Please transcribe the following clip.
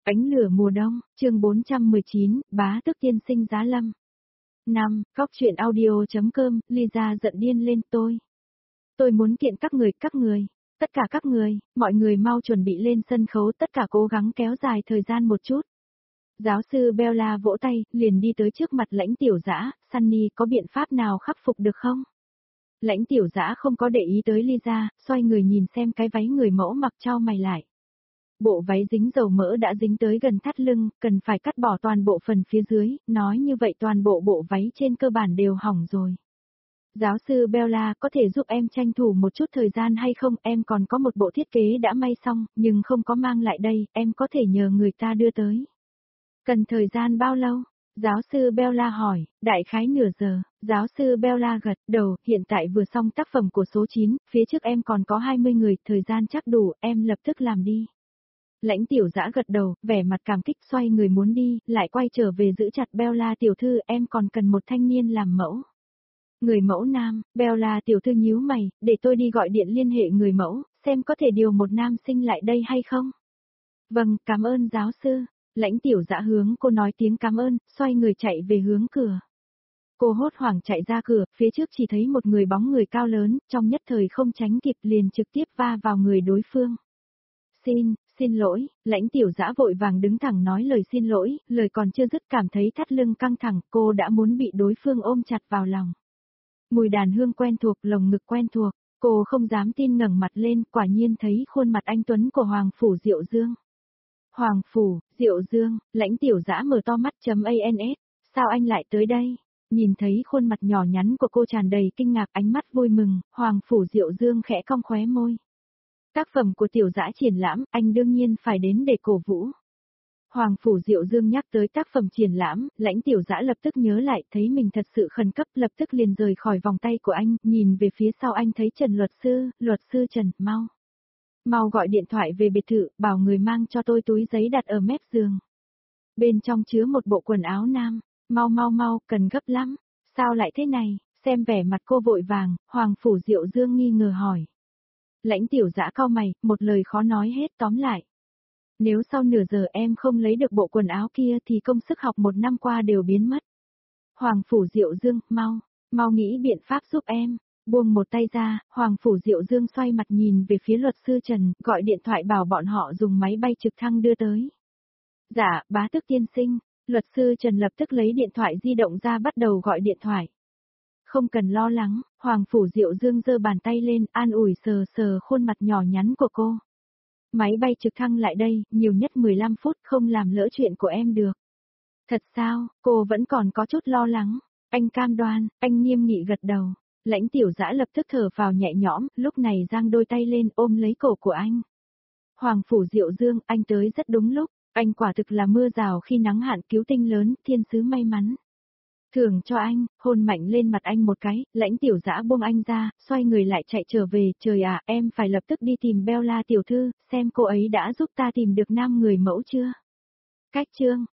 Ánh lửa mùa đông, chương 419, bá tước tiên sinh giá lâm. 5. Góc truyện audio.com, Lisa giận điên lên tôi. Tôi muốn kiện các người, tất cả các người, mọi người mau chuẩn bị lên sân khấu, tất cả cố gắng kéo dài thời gian một chút. Giáo sư Bella vỗ tay, liền đi tới trước mặt Lãnh Tiểu Dã, Sunny có biện pháp nào khắc phục được không? Lãnh Tiểu Dã không có để ý tới Lisa, xoay người nhìn xem cái váy người mẫu mặc chau mày lại. Bộ váy dính dầu mỡ đã dính tới gần thắt lưng, cần phải cắt bỏ toàn bộ phần phía dưới, nói như vậy toàn bộ bộ váy trên cơ bản đều hỏng rồi. Giáo sư Bella có thể giúp em tranh thủ một chút thời gian hay không, em còn có một bộ thiết kế đã may xong, nhưng không có mang lại đây, em có thể nhờ người ta đưa tới. Cần thời gian bao lâu? Giáo sư Bella hỏi, đại khái nửa giờ, giáo sư Bella gật đầu, hiện tại vừa xong tác phẩm của số 9, phía trước em còn có 20 người, thời gian chắc đủ, em lập tức làm đi. Lãnh Tiểu Dã gật đầu, vẻ mặt cảm kích xoay người muốn đi, lại quay trở về giữ chặt Bella tiểu thư, em còn cần một thanh niên làm mẫu. Người mẫu nam, Bella tiểu thư nhíu mày, để tôi đi gọi điện liên hệ người mẫu, xem có thể điều một nam sinh lại đây hay không. Vâng, cảm ơn giáo sư. Lãnh Tiểu Dã hướng cô nói tiếng cảm ơn, xoay người chạy về hướng cửa. Cô hốt hoảng chạy ra cửa, phía trước chỉ thấy một người bóng người cao lớn, trong nhất thời không tránh kịp liền trực tiếp va vào người đối phương. Xin lỗi, Lãnh Tiểu Dã vội vàng đứng thẳng nói lời xin lỗi, lời còn chưa dứt cảm thấy thắt lưng căng thẳng, cô đã muốn bị đối phương ôm chặt vào lòng. Mùi đàn hương quen thuộc, lồng ngực quen thuộc, cô không dám tin ngẩng mặt lên, quả nhiên thấy khuôn mặt anh tuấn của Hoàng Phủ Diệu Dương. Hoàng Phủ, Diệu Dương, Lãnh Tiểu Dã mở to mắt .ans, sao anh lại tới đây? Nhìn thấy khuôn mặt nhỏ nhắn của cô tràn đầy kinh ngạc, ánh mắt vui mừng, Hoàng Phủ Diệu Dương khẽ cong khóe môi. Tác phẩm của Tiểu Dã triển lãm, anh đương nhiên phải đến để cổ vũ. Hoàng Phủ Diệu Dương nhắc tới tác phẩm triển lãm, Lãnh Tiểu Dã lập tức nhớ lại, thấy mình thật sự khẩn cấp, lập tức liền rời khỏi vòng tay của anh, nhìn về phía sau anh thấy Trần luật sư Trần, mau gọi điện thoại về biệt thự, bảo người mang cho tôi túi giấy đặt ở mép giường. Bên trong chứa một bộ quần áo nam, mau, cần gấp lắm, sao lại thế này, xem vẻ mặt cô vội vàng, Hoàng Phủ Diệu Dương nghi ngờ hỏi. Lãnh Tiểu Dã cau mày, một lời khó nói hết, tóm lại. Nếu sau nửa giờ em không lấy được bộ quần áo kia thì công sức học một năm qua đều biến mất. Hoàng Phủ Diệu Dương, mau nghĩ biện pháp giúp em. Buông một tay ra, Hoàng Phủ Diệu Dương xoay mặt nhìn về phía luật sư Trần, gọi điện thoại bảo bọn họ dùng máy bay trực thăng đưa tới. Dạ, bá tước tiên sinh, luật sư Trần lập tức lấy điện thoại di động ra bắt đầu gọi điện thoại. Không cần lo lắng, Hoàng Phủ Diệu Dương giơ bàn tay lên, an ủi sờ khuôn mặt nhỏ nhắn của cô. Máy bay trực thăng lại đây, nhiều nhất 15 phút, không làm lỡ chuyện của em được. Thật sao, cô vẫn còn có chút lo lắng. Anh cam đoan, anh nghiêm nghị gật đầu. Lãnh Tiểu Dã lập tức thở vào nhẹ nhõm, lúc này giang đôi tay lên ôm lấy cổ của anh. Hoàng Phủ Diệu Dương, anh tới rất đúng lúc, anh quả thực là mưa rào khi nắng hạn, cứu tinh lớn, thiên sứ may mắn. Thưởng cho anh, hôn mạnh lên mặt anh một cái, Lãnh Tiểu Dã buông anh ra, xoay người lại chạy trở về, trời à, em phải lập tức đi tìm Bella tiểu thư, xem cô ấy đã giúp ta tìm được nam người mẫu chưa. Cách chương